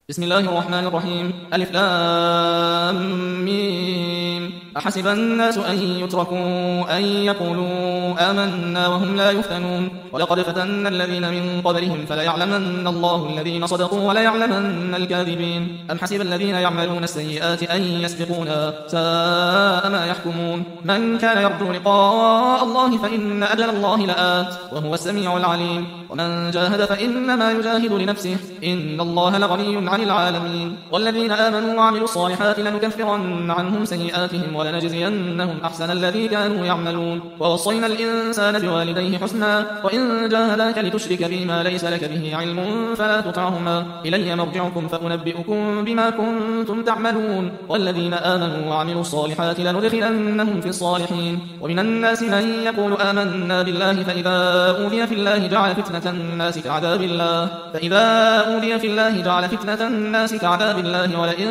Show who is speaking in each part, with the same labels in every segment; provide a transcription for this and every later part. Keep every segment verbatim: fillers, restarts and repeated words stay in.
Speaker 1: بسم الله الرحمن الرحيم. ألف لام ميم. أحسب الناس أن يتركوا أن يقولوا آمنا وهم لا يفتنون ولقد فتنا الذين من قبلهم فليعلمن الله الذين صدقوا وليعلمن الكاذبين. أم حسب الذين يعملون السيئات أن يسبقونا ساء ما يحكمون. من كان يرجو لقاء الله فإن أجل الله لآت وهو السميع العليم. ومن جاهد فإنما يجاهد لنفسه إن الله لغني عن العالمين. والذين آمنوا وعملوا الصالحات لنكفرن عنهم سيئاتهم ولنجزينهم أحسن الذي كانوا يعملون. ووصينا الإنسان بوالديه حسنا وإن جاهداك لتشرك بي ما ليس لك به علم فلا تطعهما إلي مرجعكم فأنبئكم بما كنتم تعملون. والذين آمنوا وعملوا الصالحات لندخلنهم في الصالحين. ومن الناس من يقول آمنا بالله فإذا أوذي في الله جعل فتنة الناس كعذاب الله فإذا أوذي في الله جعل فتنة الناس كعذاب الله ولئن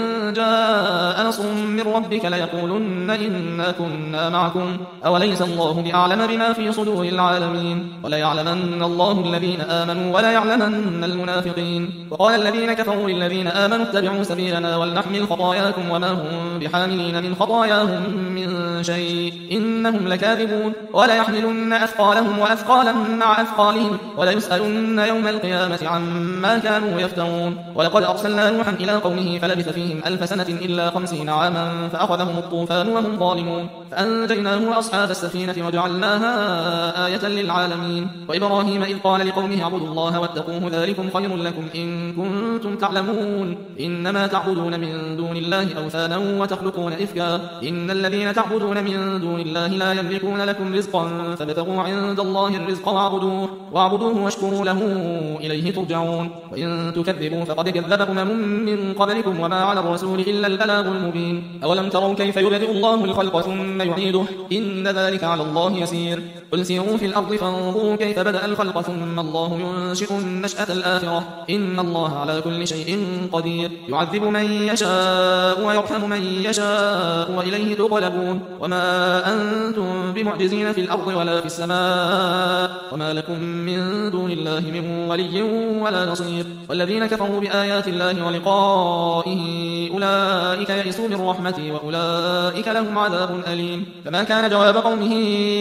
Speaker 1: جاء نصر من ربك ليقولن إنا كنا معكم أوليس الله بأعلم بما في صدور العالمين. وليعلمن الله الذين آمنوا وليعلمن المنافقين. وقال الذين كفروا للذين آمنوا اتبعوا سبيلنا ولنحمل خطاياكم وما هم بحاملين من خطاياهم من شيء إنهم لكاذبون. وليحملن أثقالهم وأثقالا مع أثقالهم وليسألن يوم القيامة عما كانوا يفترون. ولقد أرسلنا نوحا إلى قومه فلبث فيهم ألف سنة إلا خمسين عاما فأخذهم الطوفان وهم ظالمون فأنجيناه وأصحاب السفينة وجعلناها آية للعالمين. وإبراهيم إذ قال لقومه اعبدوا الله واتقوه ذلكم خير لكم إن كنتم تعلمون. إنما تعبدون من دون الله أوثانا وتخلقون إفكا إن الذين تعبدون من دون الله لا يملكون لكم رزقا فابتغوا عند الله الرزق واعبدوه واعبدوه واشكروا له إليه ترجعون. وإن تكذبوا فقد كذب أمم من قبلكم وما على الرسول إلا البلاغ المبين. أولم تروا كيف يبدئ الله الخلق ثم يعيده إن ذلك على الله يسير. قل سيروا في الأرض فانظروا كيف بدأ الخلق ثم الله ينشئ النشأة الآخرة إن الله على كل شيء قدير. يعذب من يشاء ويرحم من يشاء وإليه تقلبون. وما أنتم بمعجزين في الأرض ولا في السماء وما لكم من دون الله من ولي ولا نصير. والذين كفروا بآيات الله ولقائه أولئك يئسوا من رحمتي وأولئك لهم عذاب أليم. فما كان جواب قومه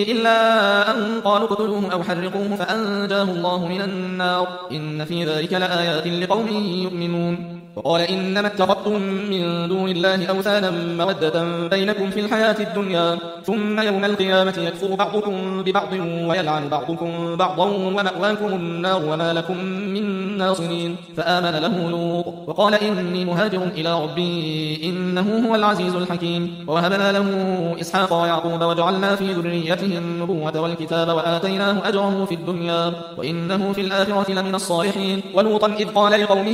Speaker 1: إلا أن قالوا اقتلوه أو حرقوه فأنجاه الله من النار إن في ذلك لآيات لقوم يؤمنون. وقال إنما اتخذتم من دون الله أوثانا مودة بينكم في الحياة الدنيا ثم يوم القيامة يكفر بعضكم ببعض ويلعن بعضكم بعضا ومأواكم النار وما لكم من ناصرين. فآمن له لوط وقال إني مهاجر إلى ربي إنه هو العزيز الحكيم. ووهبنا له إسحاق ويعقوب وجعلنا في ذريته النبوة والكتاب وآتيناه أجره في الدنيا وإنه في الآخرة لمن الصالحين. ولوطا إذ قال لقومه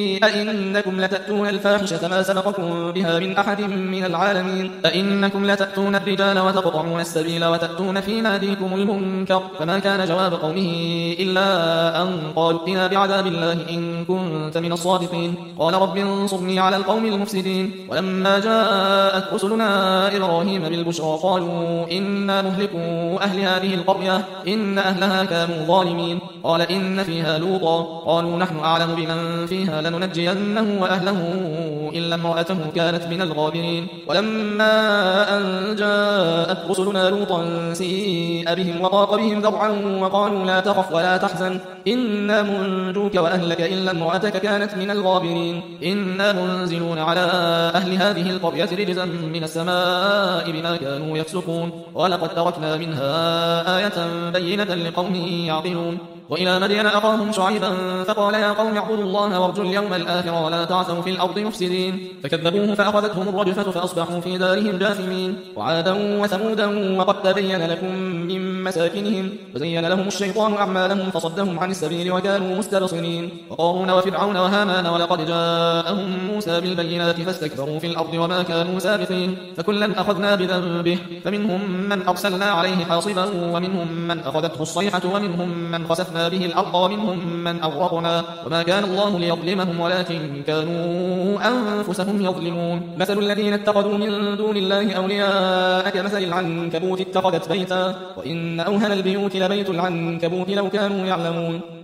Speaker 1: أئنكم لتأتون الفاحشة ما سبقكم بها من أحد من العالمين أئنكم لتأتون الرجال وتقطعون السبيل وتأتون في ناديكم المنكر. فما كان جواب قومه إلا أن قالوا ائتنا بعذاب الله إن كنت من الصادقين. قال رب انصرني على القوم المفسدين. ولما جاءت رسلنا إبراهيم بالبشرى قالوا إنا مهلكوا أهل هذه القرية إن أهلها كانوا ظالمين. قال إن فيها لوطا قالوا نحن أعلم بمن فيها لننجينه وأهله إلا امرأته كانت من الغابرين. ولما أن جاءت رسلنا لوطا سيء بهم وضاق بهم ذرعا وقالوا لا تخف ولا تحزن إنا منجوك وأهلك إلا امرأتك كانت من الغابرين إنا منزلون على أهل هذه القرية رجزا من السماء بما كانوا يفسقون. ولقد تركنا منها آية بينة لقوم يعقلون. وإلى مدين أخاهم شعيبا فقال يا قوم اعبدوا الله وارجوا اليوم الآخر ولا تعثوا في الأرض مفسدين. فكذبوه فأخذتهم الرجفة فأصبحوا في دارهم جاثمين. وعادا وثمودا وقد تبين لكم من مساكنهم وزين لهم الشيطان أعمالهم فصدهم عن السبيل وكانوا مستبصرين. وقارون وفرعون وهامان ولقد جاءهم موسى بالبينات فاستكبروا في الأرض وما كانوا سابقين. فكلا أخذنا بذنبه فمنهم من أرسلنا عليه حاصبا ومنهم من أخذته الصيحة ومنهم من خسفنا به الأرض ومنهم من أغرقنا وما كان الله ليظلمهم ولكن كانوا أنفسهم يظلمون. مثل الذين اتخذوا من دون الله أولياء كمثل العنكبوت اتخذت بيتا وإن أوهن البيوت لبيت العنكبوت لو كانوا يعلمون.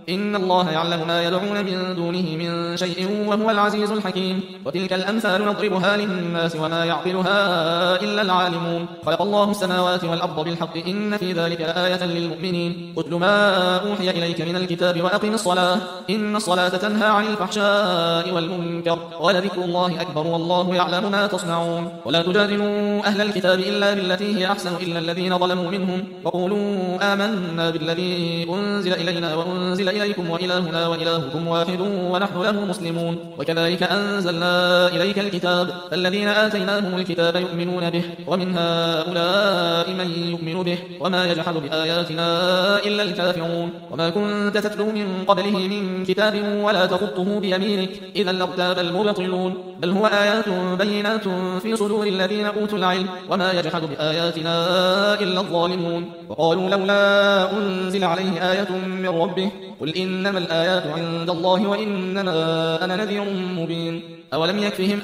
Speaker 1: إن الله يعلم ما يدعون من دونه من شيء وهو العزيز الحكيم. وتلك الأمثال نضربها للناس وما يعقلها إلا العالمون. خلق الله السماوات والأرض بالحق إن في ذلك لآية للمؤمنين. اتل ما أوحي إليك من الكتاب وأقم الصلاة إن الصلاة تنهى عن الفحشاء والمنكر ولذكر الله أكبر والله يعلم ما تصنعون. ولا تجادلوا أهل الكتاب إلا بالتي هي أحسن إلا الذين ظلموا منهم وقولوا آمنا بالذي أنزل إلينا وأنزل إليكم وإلهنا وإلهكم واحد ونحن له مسلمون. وكذلك أنزلنا إليك الكتاب فالذين آتيناهم الكتاب يؤمنون به ومن هؤلاء من يؤمن به وما يجحد بآياتنا إلا الكافرون. وما كنت تتلو من قبله من كتاب ولا تخطه بيمينك إذا لارتاب المبطلون بل هو آيات بينات في صدور الذين أوتوا العلم وما يجحد بآياتنا إلا الظالمون. وقالوا لولا أنزل عليه آية من ربه قل إنما الآيات عند الله وإنما أنا نذير مبين. أولم يكفهم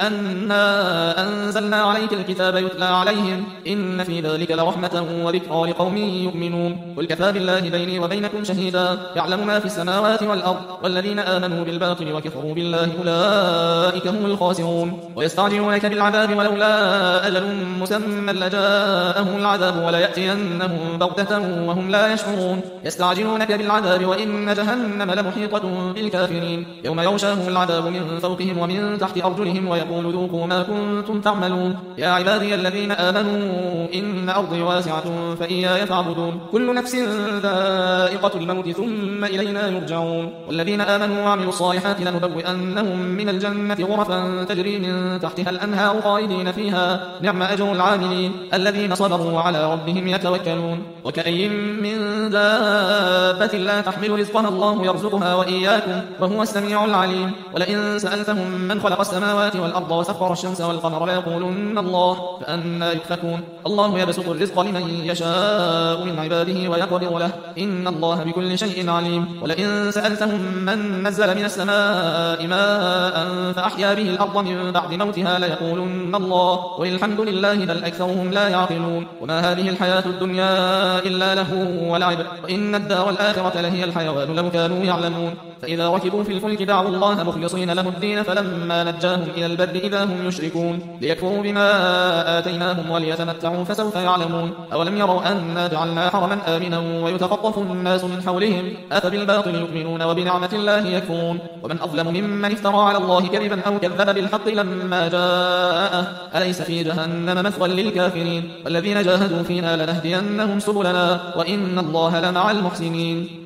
Speaker 1: أنا أنزلنا عليك الكتاب يتلى عليهم إن في ذلك لرحمة وذكرى لقوم يؤمنون. قل كفى بالله بيني وبينكم شهيدا يعلم ما في السماوات والأرض والذين آمنوا بالباطل وكفروا بالله أولئك هم الخاسرون. ويستعجلونك بالعذاب ولولا أجل مسمى لجاءهم العذاب وليأتينهم بغتة وهم لا يشعرون. يستعجلونك بالعذاب وإن جهنم لمحيطة بالكافرين يوم يغشاهم العذاب من فوقهم ومن تحت أرجلهم ويقول ذوقوا ما كنتم تعملون. يا عبادي الذين آمنوا إن أرضي واسعة فإياي فاعبدون. كل نفس ذائقة الموت ثم إلينا يرجعون. والذين آمنوا وعملوا الصالحات لنبوئنهم من الجنة غرفا تجري من تحتها الأنهار خالدين فيها نعم أجر العاملين الذين صبروا وعلى ربهم يتوكلون. وكأي من دابة لا تحمل رزقها الله يرزقها وإياكم وهو السميع العليم. ولئن سألتهم من خلق السماوات والأرض وسخر الشمس والقمر ليقولن الله فأنى يؤفكون. الله يبسط الرزق لمن يشاء من عباده ويقدر له إن الله بكل شيء عليم. ولئن سألتهم من نزل من السماء ماء فأحيا به الأرض من بعد موتها ليقولن الله قل الحمد لله بل أكثرهم لا يعقلون. وما هذه الحياة الدنيا إلا له ولعب وإن الدار الآخرة لهي الحيوان لو كانوا يعلمون. فإذا ركبوا في الفلك دعوا الله مخلصين له الدين فلما نجاهم إلى البر إذا هم يشركون ليكفروا بما آتيناهم وليتمتعوا فسوف يعلمون. أولم يروا أنا جعلنا حرما آمنا ويتخطف الناس من حولهم أفبالباطل يؤمنون وبنعمة الله يكفرون. ومن أظلم ممن افترى على الله كذبا أو كذب بالحق لما جاءه أليس في جهنم مثوى للكافرين. والذين جاهدوا فينا لنهدينهم سبلنا وإن الله لمع المحسنين.